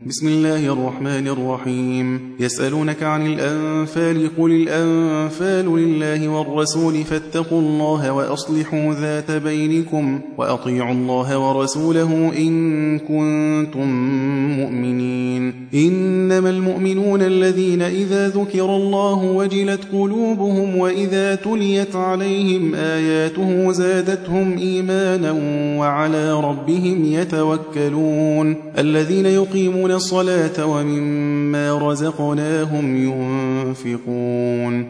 بسم الله الرحمن الرحيم. يسألونك عن الأنفال قل الأنفال لله والرسول فاتقوا الله وأصلحوا ذات بينكم وأطيعوا الله ورسوله إن كنتم مؤمنين. إنما المؤمنون الذين إذا ذكر الله وجلت قلوبهم وإذا تليت عليهم آياته زادتهم إيمانا وعلى ربهم يتوكلون. الذين يقيمون الصلاة ومما رزقناهم ينفقون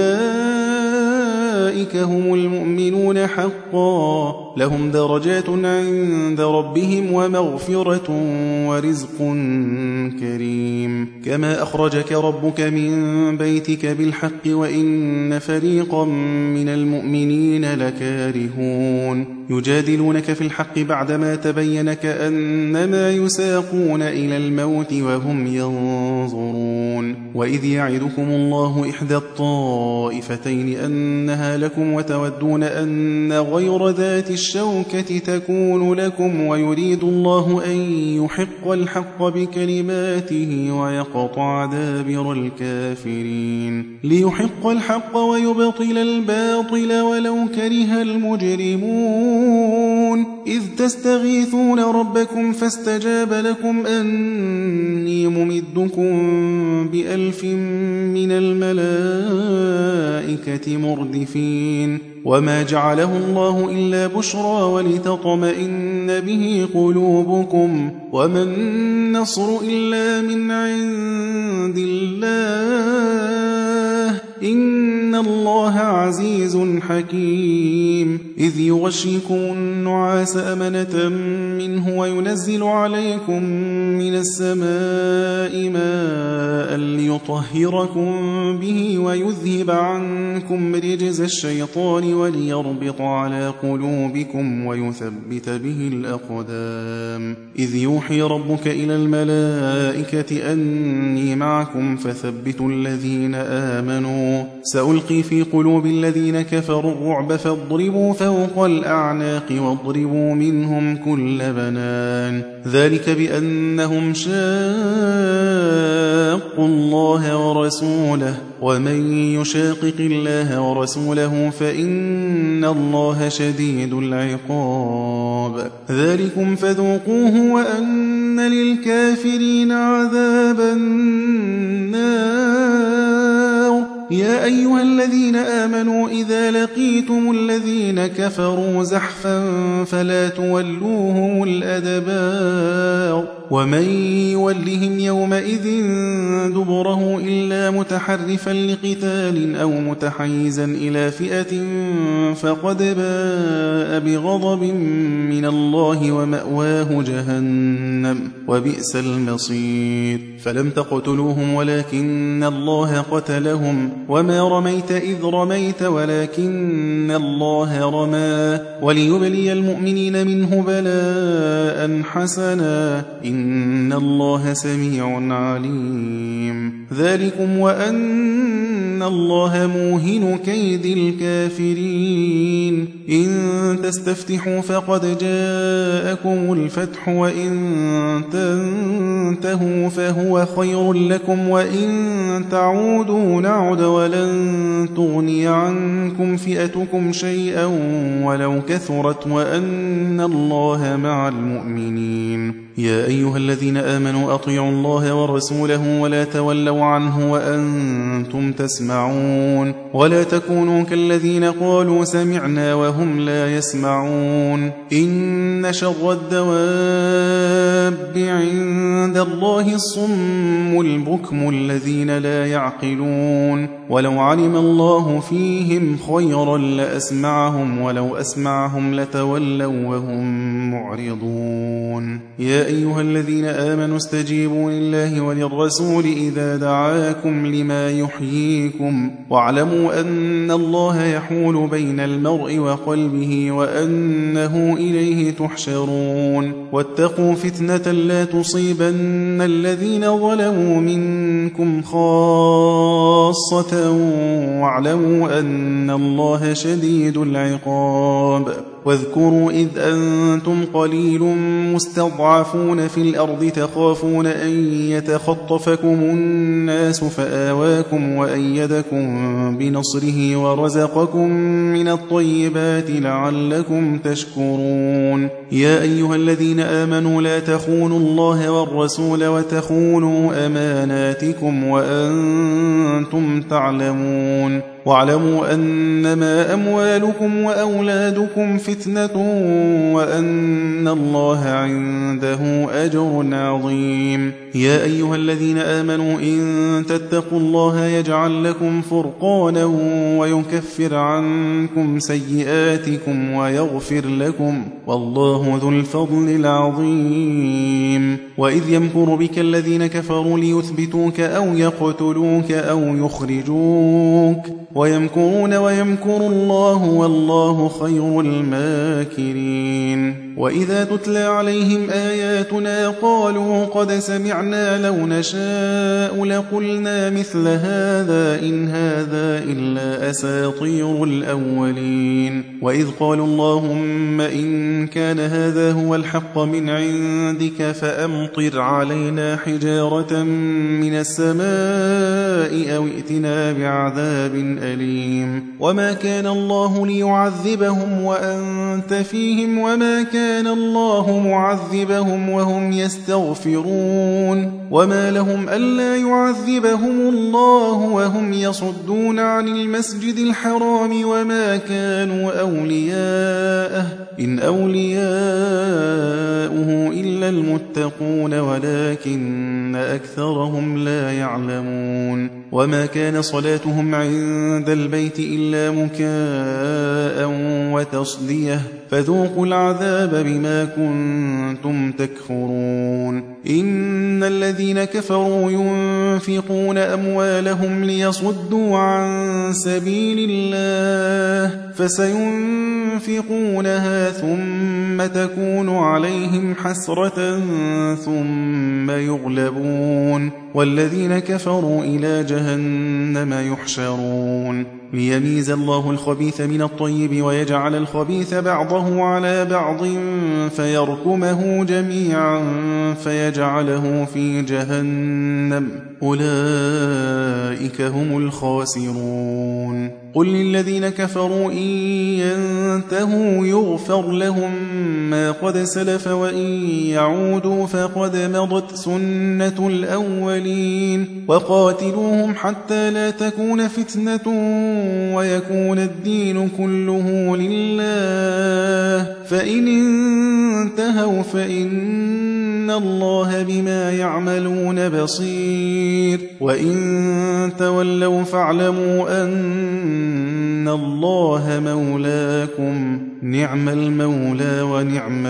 أولئك هم المؤمنون حقا لهم درجات عند ربهم ومغفرة ورزق كريم. كما أخرجك ربك من بيتك بالحق وإن فريقا من المؤمنين لكارهون. يجادلونك في الحق بعدما تبين كأنما يساقون إلى الموت وهم ينظرون. وإذ يعدكم الله إحدى الطائفتين أنها لكم وتودون أن غير ذات الشوكة تكون لكم ويريد الله أن يحق الحق بكلماته ويقطع دابر الكافرين. ليحق الحق ويبطل الباطل ولو كره المجرمون. إذ تستغيثون ربكم فاستجاب لكم أني ممدكم ب1000 من الملائكة مردفين. وما جعله الله إلا بشرى ولتطمئن به قلوبكم وما النصر إلا من عند الله إن الله عزيز حكيم. إذ يغشيكم النعاس أمنة منه وينزل عليكم من السماء ماء ليطهركم به ويذهب عنكم رجز الشيطان وليربط على قلوبكم ويثبت به الأقدام. إذ يوحي ربك إلى الملائكة أني معكم فثبتوا الذين آمنوا سألقي في قلوب الذين كفروا الرعب فاضربوا فوق الأعناق واضربوا منهم كل بنان. ذلك بأنهم شاقوا الله ورسوله ومن يشاقق الله ورسوله فإن الله شديد العقاب. ذلكم فذوقوه وأن للكافرين عذاب النار. يا أيها الذين آمنوا إذا لقيتم الذين كفروا زحفا فلا تولوهم الأدبار. ومن يولهم يومئذ دبره إلا متحرفا لقتال أو متحيزا إلى فئة فقد باء بغضب من الله ومأواه جهنم وبئس المصير. فلم تقتلوهم ولكن الله قتلهم وما رميت إذ رميت ولكن الله رمى وليبلي المؤمنين منه بلاء حسنا إن الله سميع عليم. ذلكم وأن الله موهن كيد الكافرين. إن تستفتحوا فقد جاءكم الفتح وإن تنتهوا فهو خير لكم وإن تعودوا نعد ولن تغني عنكم فئتكم شيئا ولو كثرت وأن الله مع المؤمنين. يا أيها الذين آمنوا أطيعوا الله ورسوله ولا تولوا عنه وأنتم تسمعون. ولا تكونوا كالذين قالوا سمعنا وهم لا يسمعون. إن شر الدواب عند الله الصم البكم الذين لا يعقلون. ولو علم الله فيهم خيرا لأسمعهم ولو أسمعهم لتولوا وهم معرضون. يا أيها الذين آمنوا استجيبوا لله وللرسول إذا دعاكم لما يحييكم واعلموا أن الله يحول بين المرء وقلبه وأنه إليه تحشرون. واتقوا فتنة لا تصيبن الذين ظلموا منكم خاصة واعلموا أن الله شديد العقاب. واذكروا إذ أنتم قليل مستضعفون في الأرض تخافون أن يتخطفكم الناس فآواكم وأيدكم بنصره ورزقكم من الطيبات لعلكم تشكرون يا أيها الذين آمنوا لا تخونوا الله والرسول وتخونوا أماناتكم وأنتم تعلمون واعلموا أنما أموالكم وأولادكم فتنة وأن الله عنده أجر عظيم يا أيها الذين آمنوا إن تتقوا الله يجعل لكم فرقانا ويكفر عنكم سيئاتكم ويغفر لكم والله ذو الفضل العظيم وإذ يمكر بك الذين كفروا ليثبتوك أو يقتلوك أو يخرجوك ويمكرون ويمكر الله والله خير الماكرين وإذا تتلى عليهم آياتنا قالوا قد سمعنا لو نشاء لقلنا مثل هذا إن هذا إلا أساطير الأولين وإذ قالوا اللهم إن كان هذا هو الحق من عندك فأمطر علينا حجارة من السماء أو ائتنا بعذاب أليم وما كان الله ليعذبهم وأنت فيهم وما كان الله معذبهم وهم يستغفرون وما لهم ألا يعذبهم الله وهم يصدون عن المسجد الحرام وما كانوا أولياءه إن أولياؤه إلا المتقون ولكن أكثرهم لا يعلمون وما كان صلاتهم عند البيت إلا مكاء وتصدية فذوقوا العذاب بما كنتم تكفرون إن الذين كفروا ينفقون أموالهم ليصدوا عن سبيل الله فسينفقونها ثم تكون عليهم حسرة ثم يغلبون والذين كفروا إلى جهنم يحشرون ليميز الله الخبيث من الطيب ويجعل الخبيث بعضه على بعض فيركمه جميعا فيجعله في جهنم أولئك هم الخاسرون قل للذين كفروا إن ينتهوا يغفر لهم ما قد سلف وإن يعودوا فقد مضت سنة الأولين وقاتلوهم حتى لا تكون فتنة ويكون الدين كله لله فإن انتهوا فإن الله بما يعملون بصير وإن تولوا فاعلموا أن الله مولاكم نعم المولى ونعم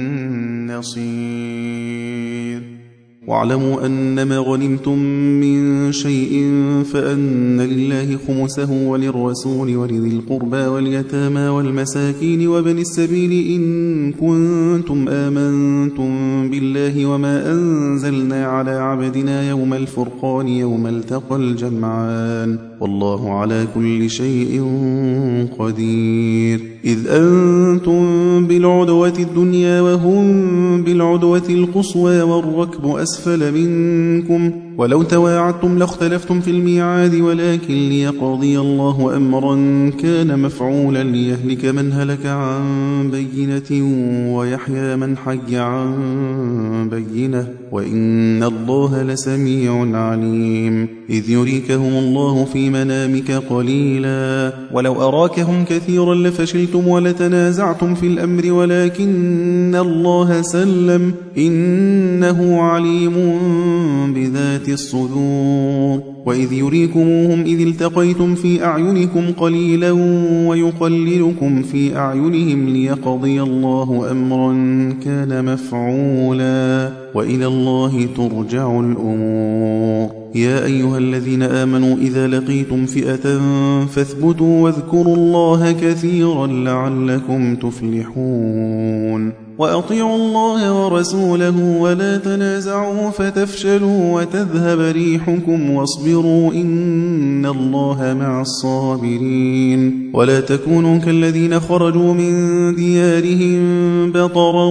النصير واعلموا أنما غنمتم من شيء فأن لله خمسه وللرسول ولذي القربى واليتامى والمساكين وابن السبيل إن كنتم آمنتم بالله وما أنزلنا على عبدنا يوم الفرقان يوم التقى الجمعان والله على كل شيء قدير إذ أنتم بالعدوة الدنيا وهم بالعدوة القصوى والركب أسفل منكم ولو تواعدتم لاختلفتم في الميعاد ولكن ليقضي الله أمرا كان مفعولا ليهلك من هلك عن بينة ويحيى من حي عن بينة وإن الله لسميع عليم إذ يريكهم الله في منامك قليلا ولو أراكهم كثيرا لفشلتم ولتنازعتم في الأمر ولكن الله سلم إنه عليم بذات الصدور وإذ يريكموهم إذ التقيتم في أعينكم قليلا ويقللكم في أعينهم ليقضي الله أمرا كان مفعولا وإلى الله ترجع الأمور يا أيها الذين آمنوا إذا لقيتم فئة فاثبتوا واذكروا الله كثيرا لعلكم تفلحون وأطيعوا الله ورسوله ولا تنازعوا فتفشلوا وتذهب ريحكم واصبروا إن الله مع الصابرين ولا تكونوا كالذين خرجوا من ديارهم بطرا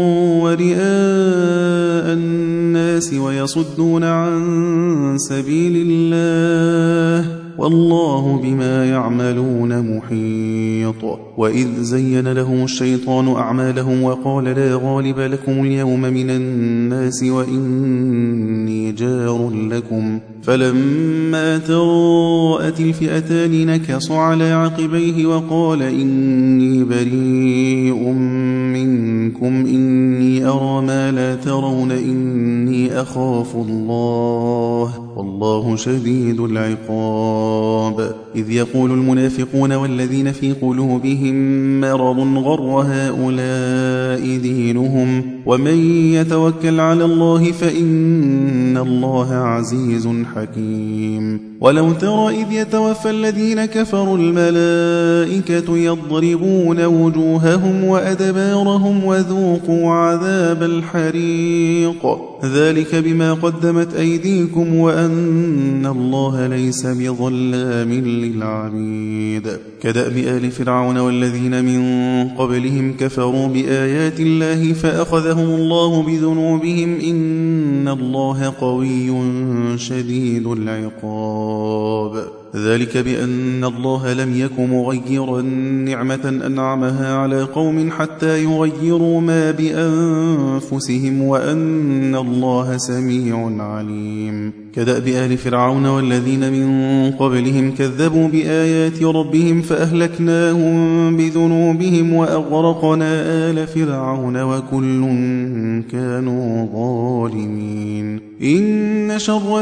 ورئاء الناس ويصدون عن سبيل الله والله بما يعملون محيط. وإذ زين لهم الشيطان أعمالهم وقال لا غالب لكم اليوم من الناس وإني جار لكم فلما تراءت الفئتان نكص على عقبيه وقال إني بريء منكم إني أرى ما لا ترون إني أخاف الله والله شديد العقاب. إذ يقول المنافقون والذين في قلوبهم مرض غر هؤلاء دينهم ومن يتوكل على الله فإن الله عزيز حكيم. ولو ترى إذ يتوفى الذين كفروا الملائكة يضربون وجوههم وأدبارهم وذوقوا عذاب الحريق ذلك بما قدمت أيديكم وأن الله ليس بظلام للعبيد. كدأب آل فرعون والذين من قبلهم كفروا بآيات الله فأخذهم الله بذنوبهم إن الله قوي شديد العقاب. ذلك بأن الله لم يك مغيرا نعمة أنعمها على قوم حتى يغيروا ما بأنفسهم وأن الله سميع عليم. كدأب آل فرعون والذين من قبلهم كذبوا بآيات ربهم فأهلكناهم بذنوبهم وأغرقنا آل فرعون وكل كانوا ظالمين. إن شر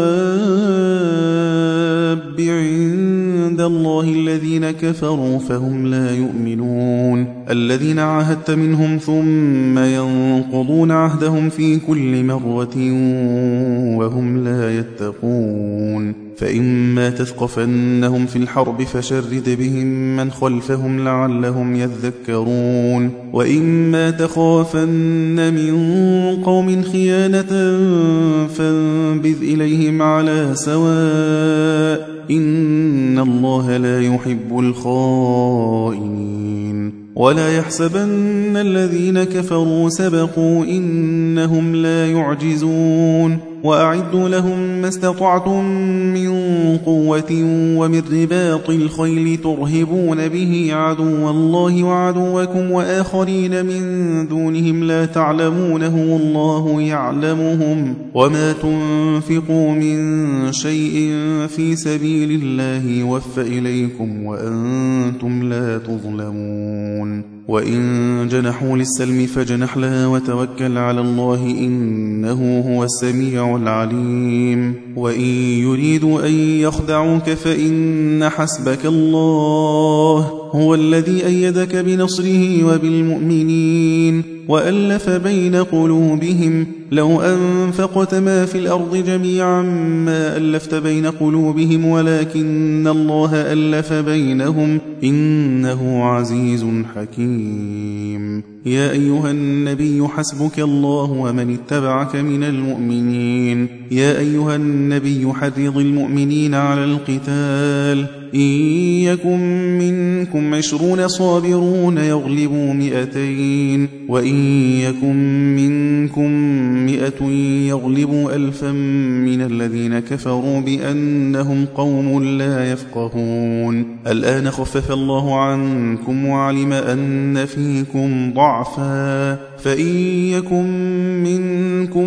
الدواب عند الله الذين كفروا فهم لا يؤمنون الذين عاهدت منهم ثم ينقضون عهدهم في كل مرة وهم لا يتقون. فإما تثقفنهم في الحرب فشرد بهم من خلفهم لعلهم يذكرون وإما تخافن من قوم خيانة فانبذ إليهم على سواء إن الله لا يحب الخائنين. ولا يحسبن الذين كفروا سبقوا إنهم لا يعجزون. وأعدوا لهم ما استطعتم من قوة ومن رباط الخيل ترهبون به عدو الله وعدوكم وآخرين من دونهم لا تعلمونهم الله يعلمهم وما تنفقوا من شيء في سبيل الله يوفى إليكم وأنتم لا تظلمون. وإن جنحوا للسلم فجنح لها وتوكل على الله إنه هو السميع العليم. وإن يريدوا أن يخدعوك فإن حسبك الله هو الذي أيدك بنصره وبالمؤمنين وألف بين قلوبهم لو أنفقت ما في الأرض جميعا ما ألفت بين قلوبهم ولكن الله ألف بينهم إنه عزيز حكيم. يا أيها النبي حسبك الله ومن اتبعك من المؤمنين. يا أيها النبي حرض المؤمنين على القتال إن يكن منكم 20 صابرون يغلبوا 200 وإن يكن منكم 100 يغلبوا 1000 من الذين كفروا بأنهم قوم لا يفقهون. الآن خفف الله عنكم وعلم أن فيكم ضعفا فإن يكن منكم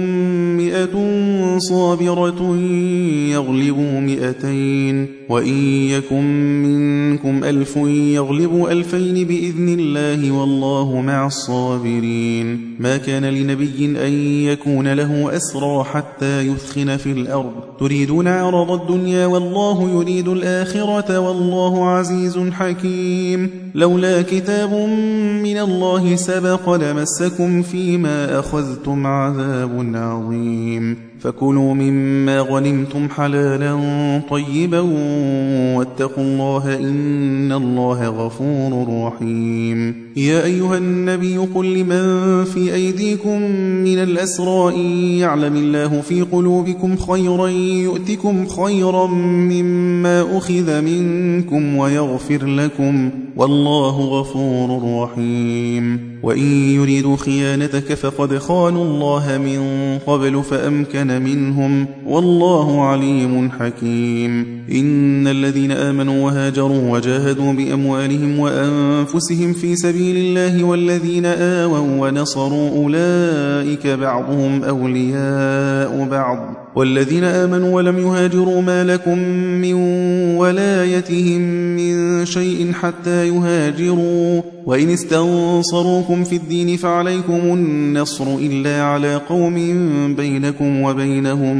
100 صابرة يغلبوا 200 وإن يكن منكم 1000 يغلبوا 2000 بإذن الله والله مع الصابرين. ما كان لنبي أن يكون له أسرى حتى يثخن في الأرض تريدون عرض الدنيا والله يريد الآخرة والله عزيز حكيم. لولا كتاب من الله سبق لمسكم فيما أخذتم عذاب عظيم فكلوا مما غنمتم حلالا طيبا واتقوا الله إن الله غفور رحيم. يا أيها النبي قل لمن في أيديكم من الأسرى إن يعلم الله في قلوبكم خيرا يؤتكم خيرا مما أخذ منكم ويغفر لكم والله غفور رحيم. وإن يريدوا خيانتك فقد خانوا الله من قبل فأمكن منهم والله عليم حكيم. إن الذين آمنوا وهاجروا وجاهدوا بأموالهم وأنفسهم في سبيل الله والذين آووا ونصروا أولئك بعضهم أولياء بعض والذين آمنوا ولم يهاجروا ما لكم من ولايتهم من شيء حتى يهاجروا وإن استنصروكم في الدين فعليكم النصر إلا على قوم بينكم وبينهم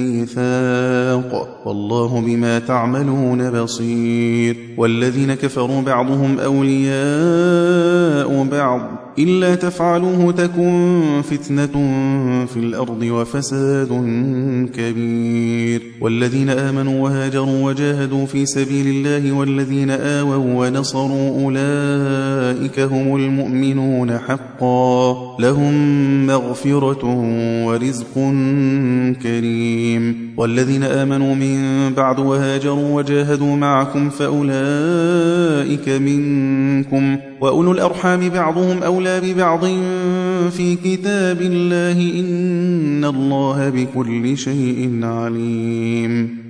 ميثاق والله بما تعملون بصير. والذين كفروا بعضهم أولياء بعض إلا تفعلوه تكن فتنة في الأرض وفساد كبير. والذين آمنوا وهاجروا وجاهدوا في سبيل الله والذين آووا ونصروا أولئك هم المؤمنون حقا لهم مغفرة ورزق كريم. والذين آمنوا من بعد وهاجروا وجاهدوا معكم فأولئك منكم وأولو الأرحام بعضهم أولى ببعض في كتاب الله إن الله بكل شيء عليم.